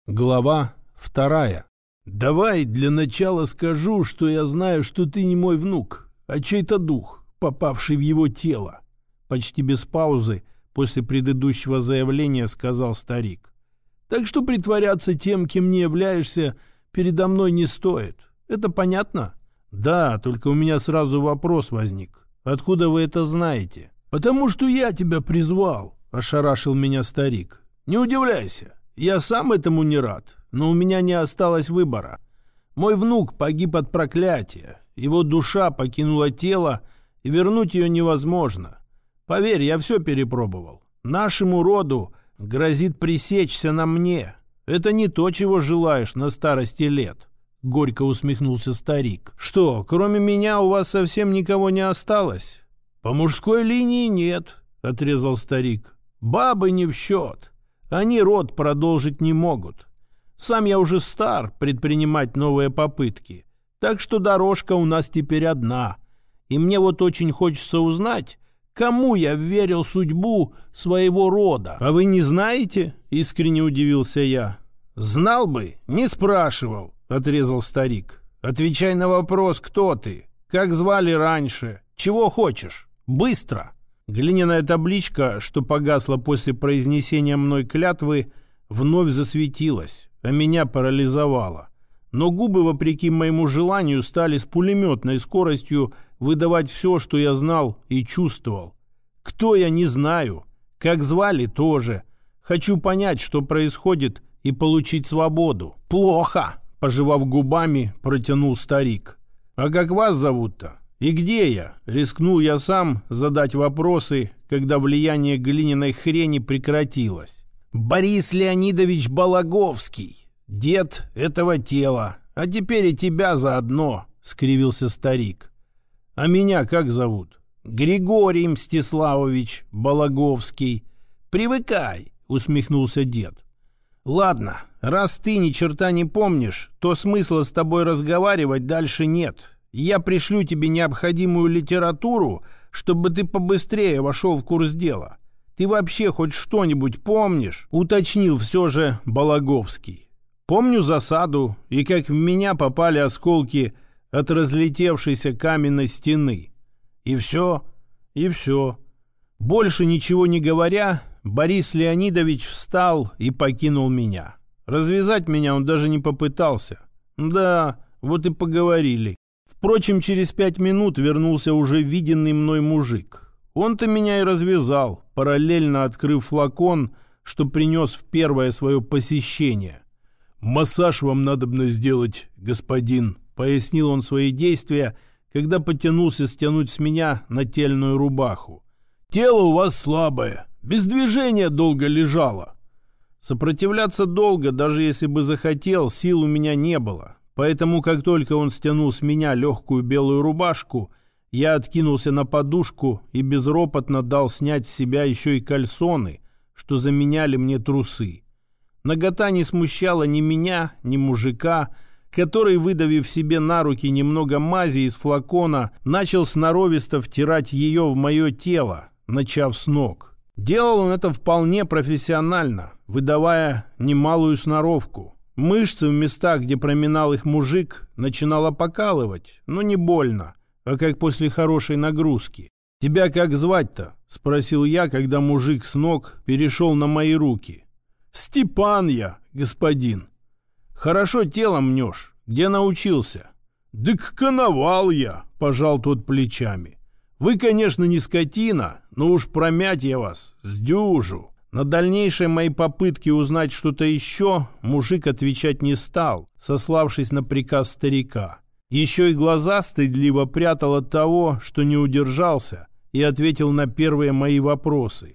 Глава 2. «Давай для начала скажу, что я знаю, что ты не мой внук, а чей-то дух, попавший в его тело». Почти без паузы после предыдущего заявления сказал старик. «Так что притворяться тем, кем не являешься, передо мной не стоит. Это понятно?» «Да, только у меня сразу вопрос возник. Откуда вы это знаете?» «Потому что я тебя призвал», — ошарашил меня старик. «Не удивляйся. Я сам этому не рад, но у меня не осталось выбора. Мой внук погиб от проклятия, его душа покинула тело, и вернуть ее невозможно. Поверь, я все перепробовал. Нашему роду грозит пресечься на мне. Это не то, чего желаешь на старости лет», — горько усмехнулся старик. «Что, кроме меня у вас совсем никого не осталось?» «По мужской линии нет», — отрезал старик. «Бабы не в счет. Они род продолжить не могут. Сам я уже стар предпринимать новые попытки, так что дорожка у нас теперь одна. И мне вот очень хочется узнать, кому я верил судьбу своего рода». «А вы не знаете?» — искренне удивился я. «Знал бы, не спрашивал», — отрезал старик. «Отвечай на вопрос, кто ты, как звали раньше, чего хочешь, быстро». Глиняная табличка, что погасла после произнесения мной клятвы, вновь засветилась, а меня парализовало. Но губы, вопреки моему желанию, стали с пулеметной скоростью выдавать все, что я знал и чувствовал. Кто я, не знаю. Как звали, тоже. Хочу понять, что происходит, и получить свободу. «Плохо!» – пожевав губами, протянул старик. «А как вас зовут-то? И где я?» — рискнул я сам задать вопросы, когда влияние глиняной хрени прекратилось. «Борис Леонидович Балаговский, дед этого тела, а теперь и тебя заодно», — скривился старик. «А меня как зовут?» «Григорий Мстиславович Балаговский». «Привыкай», — усмехнулся дед. «Ладно, раз ты ни черта не помнишь, то смысла с тобой разговаривать дальше нет». Я пришлю тебе необходимую литературу, чтобы ты побыстрее вошел в курс дела. Ты вообще хоть что-нибудь помнишь?» — уточнил все же Балаговский. «Помню засаду и как в меня попали осколки от разлетевшейся каменной стены. И все, и все». Больше ничего не говоря, Борис Леонидович встал и покинул меня. Развязать меня он даже не попытался. Да, вот и поговорили. Впрочем, через 5 минут вернулся уже виденный мной мужик. Он-то меня и развязал, параллельно открыв флакон, что принес в первое свое посещение. «Массаж вам надобно сделать, господин», — пояснил он свои действия, когда потянулся стянуть с меня нательную рубаху. «Тело у вас слабое, без движения долго лежало». Сопротивляться долго, даже если бы захотел, сил у меня не было. Поэтому, как только он стянул с меня легкую белую рубашку, я откинулся на подушку и безропотно дал снять с себя еще и кальсоны, что заменяли мне трусы. Нагота не смущала ни меня, ни мужика, который, выдавив себе на руки немного мази из флакона, начал сноровисто втирать ее в мое тело, начав с ног. Делал он это вполне профессионально, выдавая немалую сноровку. Мышцы в местах, где проминал их мужик, начинало покалывать, но не больно, а как после хорошей нагрузки. «Тебя как звать-то?» — спросил я, когда мужик с ног перешел на мои руки. «Степан я, господин». «Хорошо телом мнешь. Где научился?» «Дык коновал я», — пожал тот плечами. «Вы, конечно, не скотина, но уж промять я вас сдюжу». На дальнейшие мои попытки узнать что-то еще мужик отвечать не стал, сославшись на приказ старика. Еще и глаза стыдливо прятал от того, что не удержался, и ответил на первые мои вопросы.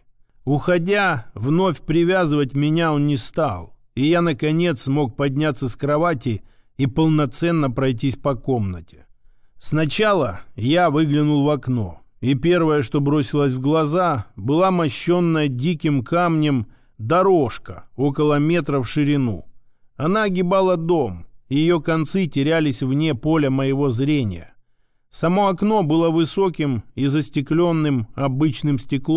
Уходя, вновь привязывать меня он не стал, и я, наконец, смог подняться с кровати и полноценно пройтись по комнате. Сначала я выглянул в окно. И первое, что бросилось в глаза, была мощенная диким камнем дорожка около метра в ширину. Она огибала дом, и ее концы терялись вне поля моего зрения. Само окно было высоким и застекленным обычным стеклом,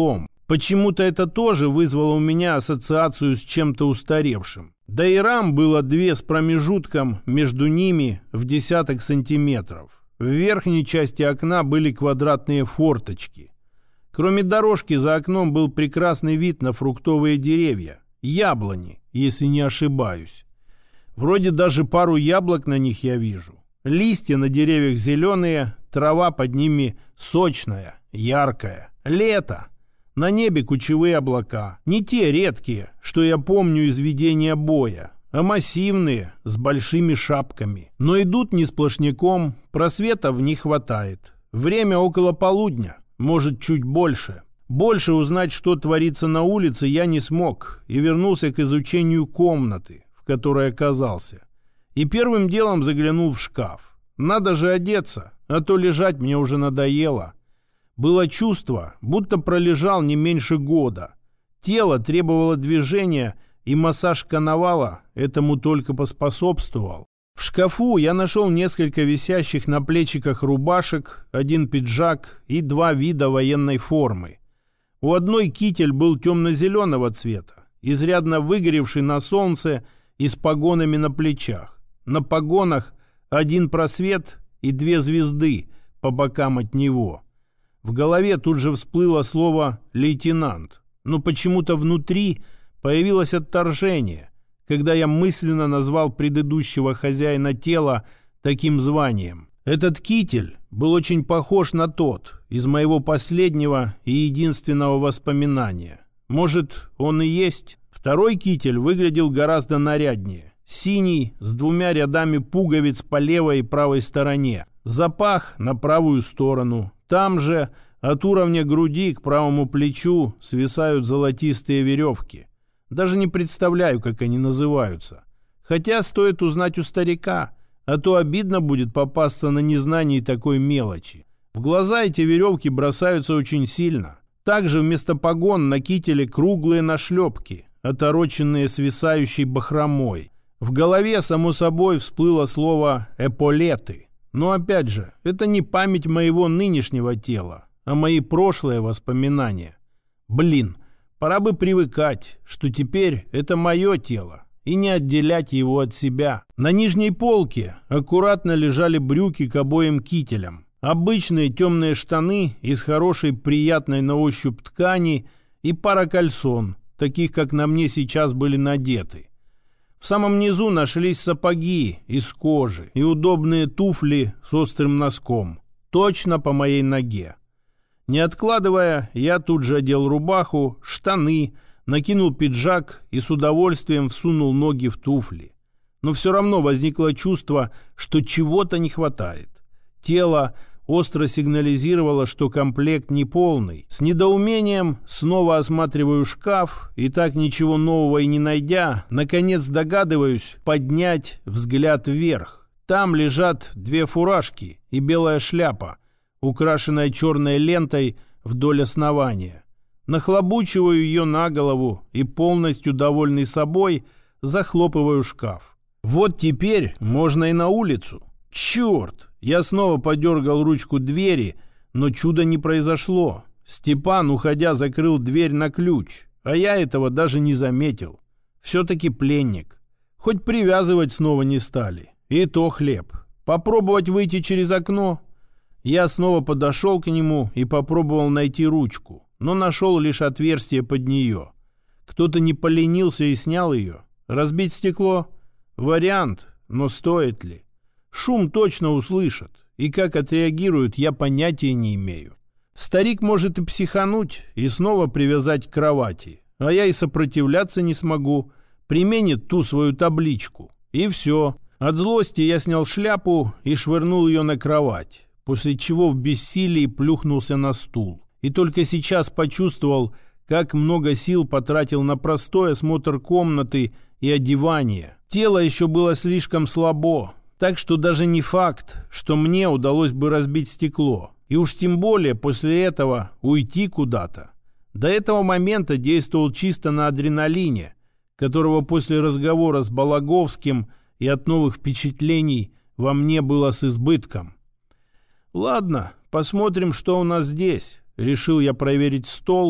Почему-то это тоже вызвало у меня ассоциацию с чем-то устаревшим. Да и рам было 2 с промежутком между ними в десяток сантиметров. В верхней части окна были квадратные форточки. Кроме дорожки за окном был прекрасный вид на фруктовые деревья. Яблони, если не ошибаюсь. Вроде даже пару яблок на них я вижу. Листья на деревьях зеленые, трава под ними сочная, яркая. Лето. На небе кучевые облака. Не те редкие, что я помню из ведения боя, а массивные, с большими шапками. Но идут не сплошняком, просветов не хватает. Время около полудня, может, чуть больше. Больше узнать, что творится на улице, я не смог и вернулся к изучению комнаты, в которой оказался. И первым делом заглянул в шкаф. Надо же одеться, а то лежать мне уже надоело. Было чувство, будто пролежал не меньше года. Тело требовало движения, и массаж коновала этому только поспособствовал. В шкафу я нашел несколько висящих на плечиках рубашек, 1 пиджак и 2 вида военной формы. У одной китель был темно-зеленого цвета, изрядно выгоревший на солнце и с погонами на плечах. На погонах 1 просвет и 2 звезды по бокам от него. В голове тут же всплыло слово «лейтенант», но почему-то внутри появилось отторжение, когда я мысленно назвал предыдущего хозяина тела таким званием. Этот китель был очень похож на тот из моего последнего и единственного воспоминания. Может, он и есть? Второй китель выглядел гораздо наряднее. Синий, с 2 рядами пуговиц по левой и правой стороне. Запах на правую сторону. Там же от уровня груди к правому плечу свисают золотистые веревки. Даже не представляю, как они называются. Хотя стоит узнать у старика, а то обидно будет попасться на незнании такой мелочи. В глаза эти веревки бросаются очень сильно. Также вместо погон на кителе круглые нашлепки, отороченные свисающей бахромой. В голове, само собой, всплыло слово «эполеты». Но опять же, это не память моего нынешнего тела, а мои прошлые воспоминания. Блин, пора бы привыкать, что теперь это мое тело, и не отделять его от себя. На нижней полке аккуратно лежали брюки к обоим кителям. Обычные темные штаны из хорошей приятной на ощупь ткани и пара кальсон, таких, как на мне сейчас были надеты. В самом низу нашлись сапоги из кожи и удобные туфли с острым носком, точно по моей ноге. Не откладывая, я тут же одел рубаху, штаны, накинул пиджак и с удовольствием всунул ноги в туфли. Но все равно возникло чувство, что чего-то не хватает. Тело остро сигнализировало, что комплект неполный. С недоумением снова осматриваю шкаф и так ничего нового и не найдя, наконец догадываюсь поднять взгляд вверх. Там лежат 2 фуражки и белая шляпа, украшенная черной лентой вдоль основания. Нахлобучиваю ее на голову и, полностью довольный собой, захлопываю шкаф. Вот теперь можно и на улицу. Черт! Я снова подергал ручку двери, но чуда не произошло. Степан, уходя, закрыл дверь на ключ, а я этого даже не заметил. Все-таки пленник. Хоть привязывать снова не стали. И то хлеб. Попробовать выйти через окно? Я снова подошел к нему и попробовал найти ручку, но нашел лишь отверстие под нее. Кто-то не поленился и снял ее. Разбить стекло? Вариант, но стоит ли? Шум точно услышат, и как отреагируют, я понятия не имею. Старик может и психануть, и снова привязать к кровати, а я и сопротивляться не смогу. Применит ту свою табличку, и все. От злости я снял шляпу и швырнул ее на кровать, после чего в бессилии плюхнулся на стул. И только сейчас почувствовал, как много сил потратил на простой осмотр комнаты и одевание. Тело еще было слишком слабо. Так что даже не факт, что мне удалось бы разбить стекло. И уж тем более после этого уйти куда-то. До этого момента действовал чисто на адреналине, которого после разговора с Балаговским и от новых впечатлений во мне было с избытком. Ладно, посмотрим, что у нас здесь. Решил я проверить стол, в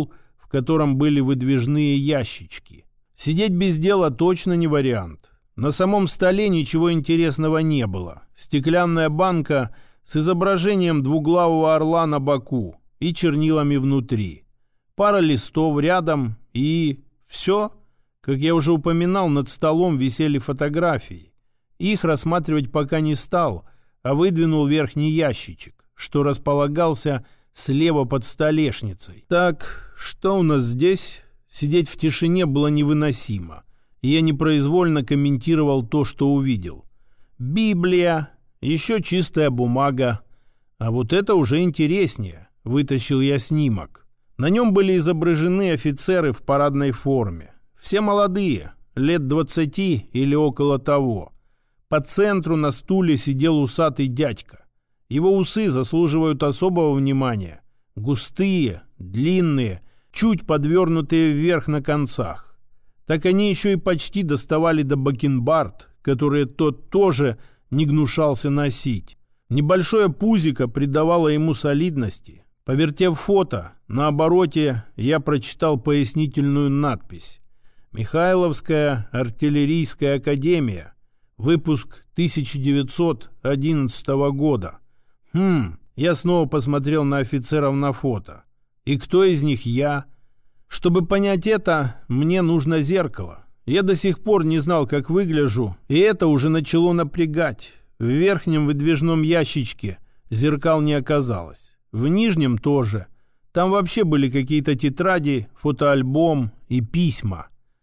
котором были выдвижные ящички. Сидеть без дела точно не вариант. На самом столе ничего интересного не было. Стеклянная банка с изображением двуглавого орла на боку и чернилами внутри. Пара листов рядом и... все. Как я уже упоминал, над столом висели фотографии. Их рассматривать пока не стал, а выдвинул верхний ящичек, что располагался слева под столешницей. Так, что у нас здесь? Сидеть в тишине было невыносимо, и я непроизвольно комментировал то, что увидел. Библия, еще чистая бумага. А вот это уже интереснее. Вытащил я снимок. На нем были изображены офицеры в парадной форме. Все молодые, лет 20 или около того. По центру на стуле сидел усатый дядька. Его усы заслуживают особого внимания. Густые, длинные, чуть подвернутые вверх на концах. Так они еще и почти доставали до бакенбард, которые тот тоже не гнушался носить. Небольшое пузико придавало ему солидности. Повертев фото, на обороте я прочитал пояснительную надпись. «Михайловская артиллерийская академия. Выпуск 1911 года». Я снова посмотрел на офицеров на фото. И кто из них я? Чтобы понять это, мне нужно зеркало. Я до сих пор не знал, как выгляжу, и это уже начало напрягать. В верхнем выдвижном ящичке зеркал не оказалось. В нижнем тоже. Там вообще были какие-то тетради, фотоальбом и письма.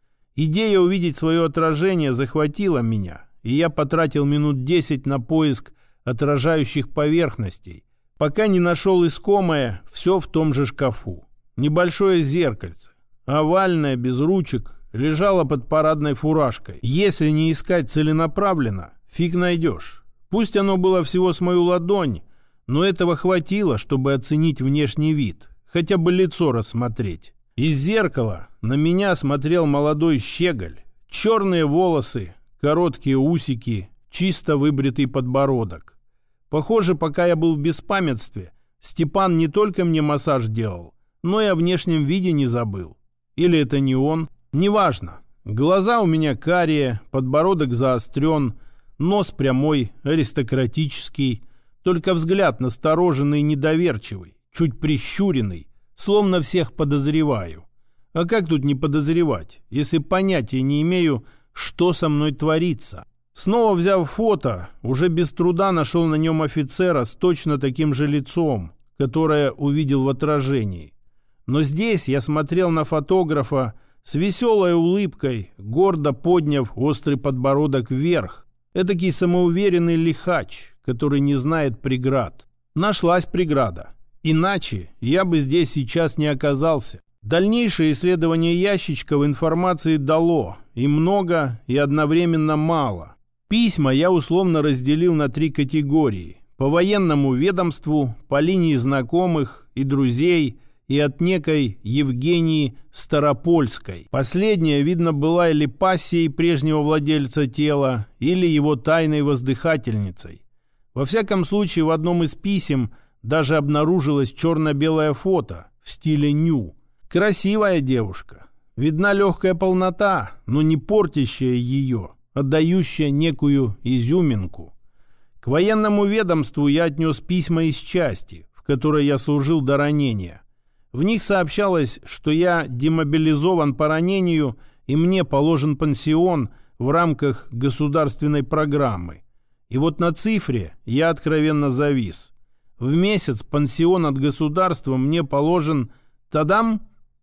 Идея увидеть свое отражение захватила меня, и я потратил минут 10 на поиск отражающих поверхностей, пока не нашел искомое все в том же шкафу. Небольшое зеркальце, овальное, без ручек, лежало под парадной фуражкой. Если не искать целенаправленно, фиг найдешь. Пусть оно было всего с мою ладонь, но этого хватило, чтобы оценить внешний вид, хотя бы лицо рассмотреть. Из зеркала на меня смотрел молодой щеголь. Черные волосы, короткие усики, чисто выбритый подбородок. Похоже, пока я был в беспамятстве, Степан не только мне массаж делал, но и о внешнем виде не забыл. Или это не он? Неважно. Глаза у меня карие, подбородок заострен, нос прямой, аристократический, только взгляд настороженный и недоверчивый, чуть прищуренный, словно всех подозреваю. А как тут не подозревать, если понятия не имею, что со мной творится? Снова взяв фото, уже без труда нашел на нем офицера с точно таким же лицом, которое увидел в отражении. Но здесь я смотрел на фотографа с веселой улыбкой, гордо подняв острый подбородок вверх. Эдакий самоуверенный лихач, который не знает преград. Нашлась преграда. Иначе я бы здесь сейчас не оказался. Дальнейшее исследование ящичков информации дало и много, и одновременно мало. Письма я условно разделил на 3 категории. По военному ведомству, по линии знакомых и друзей и от некой Евгении Старопольской. Последняя, видно, была или пассией прежнего владельца тела, или его тайной воздыхательницей. Во всяком случае, в одном из писем даже обнаружилось черно-белое фото в стиле ню. Красивая девушка. Видна легкая полнота, но не портящая ее, а дающая некую изюминку. К военному ведомству я отнес письма из части, в которой я служил до ранения. В них сообщалось, что я демобилизован по ранению и мне положен пансион в рамках государственной программы. И вот на цифре я откровенно завис. В месяц пансион от государства мне положен, тадам,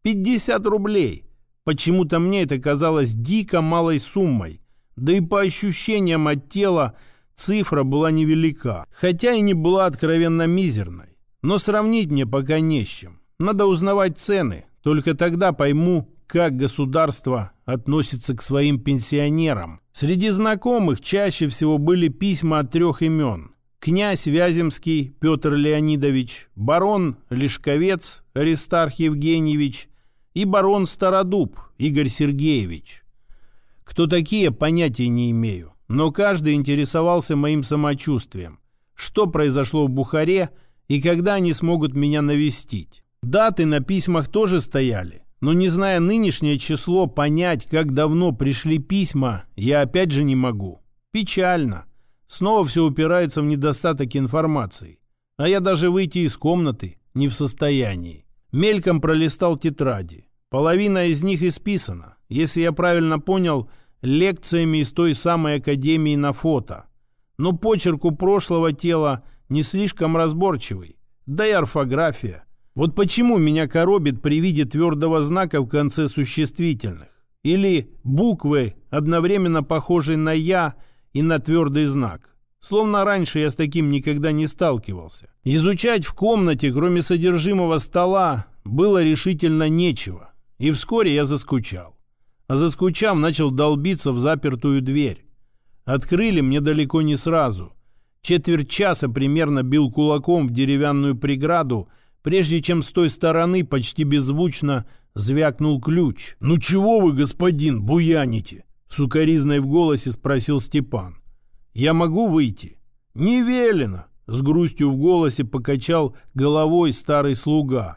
50 рублей. Почему-то мне это казалось дико малой суммой. Да и по ощущениям от тела цифра была невелика, хотя и не была откровенно мизерной. Но сравнить мне пока не с чем. Надо узнавать цены, только тогда пойму, как государство относится к своим пенсионерам. Среди знакомых чаще всего были письма от 3 имен. Князь Вяземский Петр Леонидович, барон Лешковец Аристарх Евгеньевич и барон Стародуб Игорь Сергеевич. Кто такие, понятия не имею, но каждый интересовался моим самочувствием, что произошло в Бухаре и когда они смогут меня навестить. Даты на письмах тоже стояли, Но не зная нынешнее число, понять, как давно пришли письма, я опять же не могу. Печально. Снова все упирается в недостаток информации. А я даже выйти из комнаты не в состоянии. Мельком пролистал тетради. Половина из них исписана, если я правильно понял, лекциями из той самой академии на фото. Но почерк у прошлого тела не слишком разборчивый. Да и орфография. Вот почему меня коробит при виде твердого знака в конце существительных. Или буквы, одновременно похожие на «я» и на твердый знак. Словно раньше я с таким никогда не сталкивался. Изучать в комнате, кроме содержимого стола, было решительно нечего. И вскоре я заскучал. А заскучав, начал долбиться в запертую дверь. Открыли мне далеко не сразу. Четверть часа примерно бил кулаком в деревянную преграду, прежде чем с той стороны почти беззвучно звякнул ключ. «Ну чего вы, господин, буяните?» — с укоризной в голосе спросил Степан. «Я могу выйти?» «Не велено!» — с грустью в голосе покачал головой старый слуга.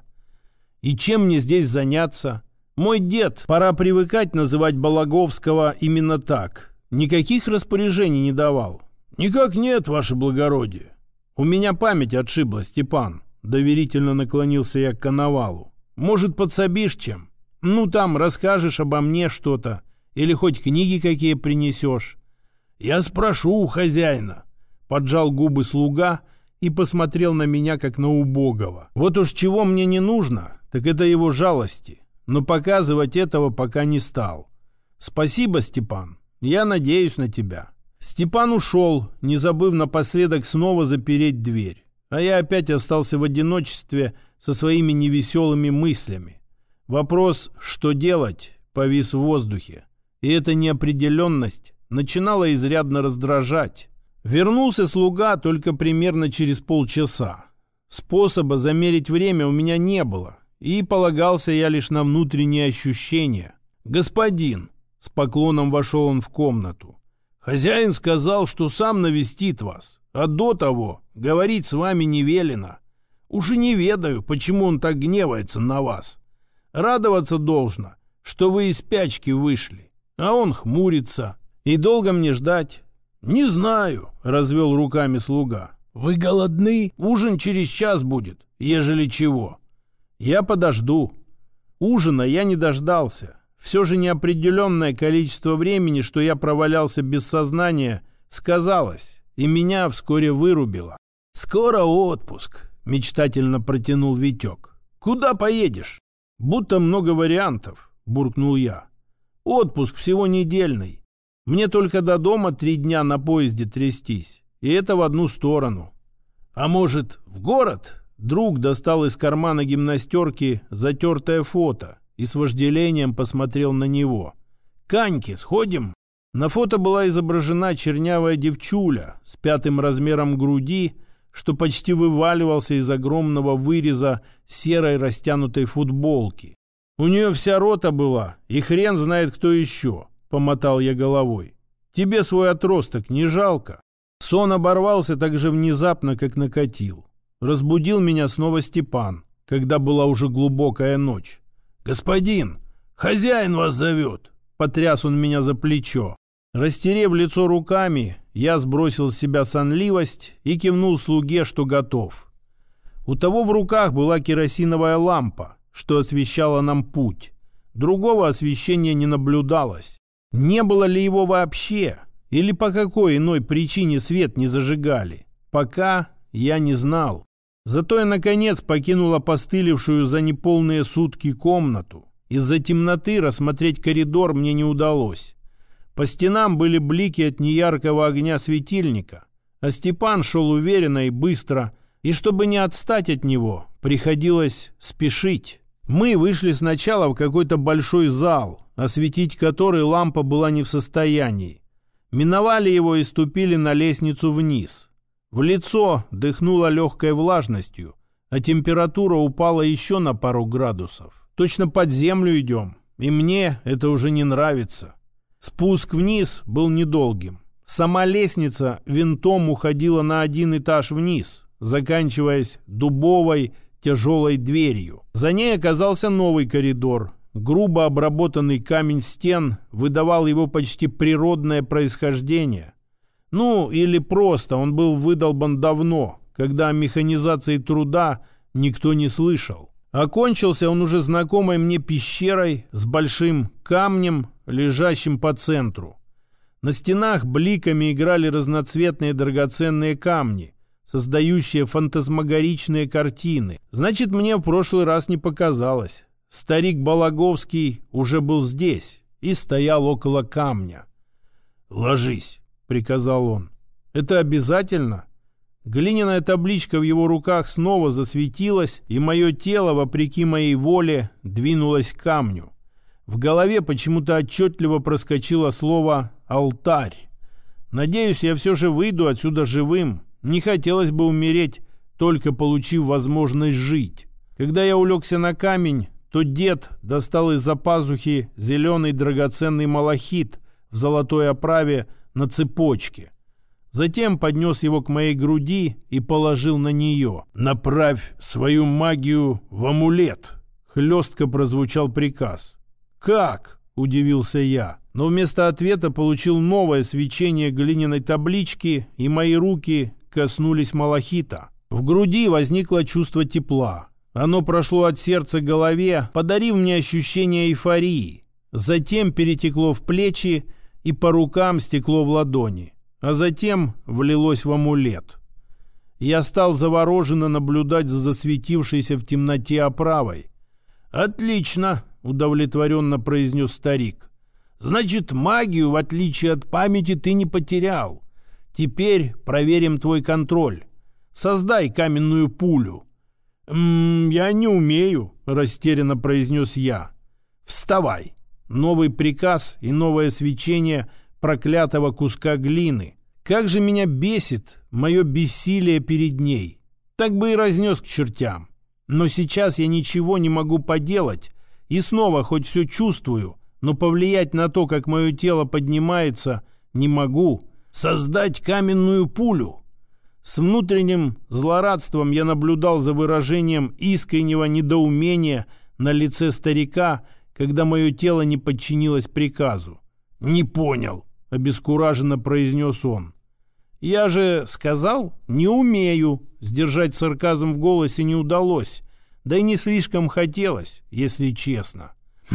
«И чем мне здесь заняться? Мой дед, пора привыкать называть Балаговского именно так, никаких распоряжений не давал». «Никак нет, ваше благородие». «У меня память отшибла, Степан», — доверительно наклонился я к коновалу. «Может, подсобишь чем? Ну, там расскажешь обо мне что-то, или хоть книги какие принесешь». «Я спрошу у хозяина», — поджал губы слуга и посмотрел на меня, как на убогого. Вот уж чего мне не нужно, так это его жалости, но показывать этого пока не стал. «Спасибо, Степан, я надеюсь на тебя». Степан ушел, не забыв напоследок снова запереть дверь, а я опять остался в одиночестве со своими невеселыми мыслями. Вопрос «что делать?» повис в воздухе, и эта неопределенность начинала изрядно раздражать. Вернулся слуга только примерно через полчаса. Способа замерить время у меня не было, и полагался я лишь на внутренние ощущения. «Господин!» — с поклоном вошел он в комнату. «Хозяин сказал, что сам навестит вас, а до того говорить с вами не велено. Уж и не ведаю, почему он так гневается на вас. Радоваться должно, что вы из спячки вышли, а он хмурится. И долго мне ждать?» «Не знаю», — развел руками слуга. «Вы голодны? Ужин через час будет, ежели чего». «Я подожду». Ужина я не дождался. Все же неопределенное количество времени, что я провалялся без сознания, сказалось, и меня вскоре вырубило. «Скоро отпуск», — мечтательно протянул Витек. «Куда поедешь?» «Будто много вариантов», — буркнул я. «Отпуск всего недельный. Мне только до дома 3 дня на поезде трястись, и это в одну сторону». «А может, в город?» Друг достал из кармана гимнастерки затертое фото и с вожделением посмотрел на него. «К Аньке сходим?» На фото была изображена чернявая девчуля с 5-м размером груди, что почти вываливался из огромного выреза серой растянутой футболки. «У нее вся рота была, и хрен знает кто еще», — помотал я головой. «Тебе свой отросток не жалко?» Сон оборвался так же внезапно, как накатил. Разбудил меня снова Степан, когда была уже глубокая ночь. «Господин, хозяин вас зовет!» — потряс он меня за плечо. Растерев лицо руками, я сбросил с себя сонливость и кивнул слуге, что готов. У того в руках была керосиновая лампа, что освещала нам путь. Другого освещения не наблюдалось. Не было ли его вообще? Или по какой иной причине свет не зажигали? Пока я не знал. Зато я, наконец, покинул опостылевшую за неполные сутки комнату. Из-за темноты рассмотреть коридор мне не удалось. По стенам были блики от неяркого огня светильника, а Степан шел уверенно и быстро, и чтобы не отстать от него, приходилось спешить. Мы вышли сначала в какой-то большой зал, осветить который лампа была не в состоянии. Миновали его и ступили на лестницу вниз. В лицо дыхнуло легкой влажностью, а температура упала еще на пару градусов. Точно под землю идем, и мне это уже не нравится. Спуск вниз был недолгим. Сама лестница винтом уходила на 1 этаж вниз, заканчиваясь дубовой тяжелой дверью. За ней оказался новый коридор, Грубо обработанный камень стен выдавал его почти природное происхождение. Ну, или просто он был выдолбан давно, когда о механизации труда никто не слышал. Окончился он уже знакомой мне пещерой с большим камнем, лежащим по центру. На стенах бликами играли разноцветные драгоценные камни, создающие фантасмагоричные картины. Значит, мне в прошлый раз не показалось. Старик Балаговский уже был здесь и стоял около камня. «Ложись», — приказал он. «Это обязательно?» Глиняная табличка в его руках снова засветилась, и мое тело, вопреки моей воле, двинулось к камню. В голове почему-то отчетливо проскочило слово «алтарь». Надеюсь, я все же выйду отсюда живым. Не хотелось бы умереть, только получив возможность жить. Когда я улегся на камень, то дед достал из-за пазухи зеленый драгоценный малахит в золотой оправе на цепочке. Затем поднес его к моей груди и положил на нее. «Направь свою магию в амулет», — хлестко прозвучал приказ. «Как?» — удивился я. Но вместо ответа получил новое свечение глиняной таблички, и мои руки коснулись малахита. В груди возникло чувство тепла. Оно прошло от сердца к голове, подарив мне ощущение эйфории. Затем перетекло в плечи и по рукам стекло в ладони. А затем влилось в амулет. Я стал завороженно наблюдать за засветившейся в темноте оправой. «Отлично!» — удовлетворенно произнес старик. «Значит, магию, в отличие от памяти, ты не потерял. Теперь проверим твой контроль. Создай каменную пулю». «Я не умею», — растерянно произнес я. «Вставай!» Новый приказ и новое свечение проклятого куска глины. Как же меня бесит мое бессилие перед ней. Так бы и разнес к чертям. Но сейчас я ничего не могу поделать. И снова хоть все чувствую, но повлиять на то, как мое тело поднимается, не могу. Создать каменную пулю. С внутренним злорадством я наблюдал за выражением искреннего недоумения на лице старика, когда мое тело не подчинилось приказу. «Не понял», — обескураженно произнес он. «Я же сказал, не умею». Сдержать сарказм в голосе не удалось, да и не слишком хотелось, если честно.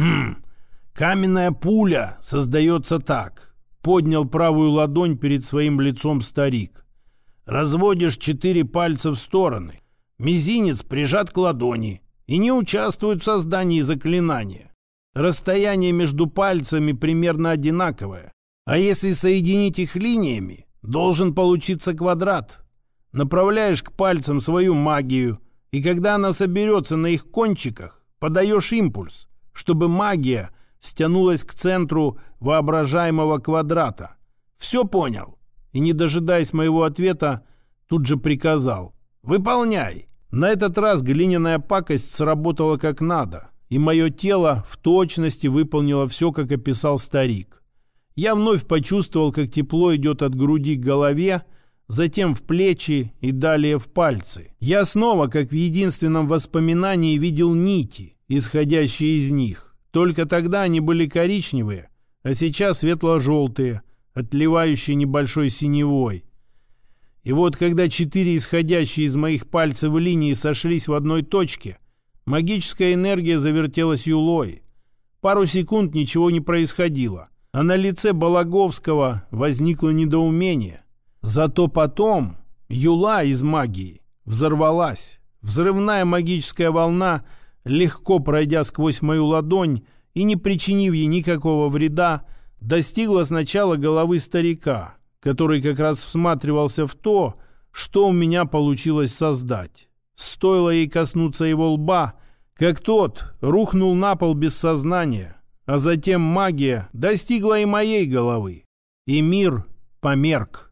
«Каменная пуля создается так», — поднял правую ладонь перед своим лицом старик. «Разводишь 4 пальца в стороны, мизинец прижат к ладони и не участвует в создании заклинания. Расстояние между пальцами примерно одинаковое, а если соединить их линиями, должен получиться квадрат. Направляешь к пальцам свою магию, и когда она соберется на их кончиках, подаешь импульс, чтобы магия стянулась к центру воображаемого квадрата. Все понял?» И, не дожидаясь моего ответа, тут же приказал: «Выполняй!» На этот раз глиняная пакость сработала как надо, и мое тело в точности выполнило все, как описал старик. Я вновь почувствовал, как тепло идет от груди к голове, затем в плечи и далее в пальцы. Я снова, как в единственном воспоминании, видел нити, исходящие из них. Только тогда они были коричневые, а сейчас светло-желтые, отливающие небольшой синевой. И вот когда 4 исходящие из моих пальцев линии сошлись в одной точке, магическая энергия завертелась юлой. Пару секунд ничего не происходило, а на лице Балаговского возникло недоумение. Зато потом юла из магии взорвалась. Взрывная магическая волна, легко пройдя сквозь мою ладонь и не причинив ей никакого вреда, достигла сначала головы старика, который как раз всматривался в то, что у меня получилось создать. Стоило ей коснуться его лба, как тот рухнул на пол без сознания, а затем магия достигла и моей головы, и мир померк.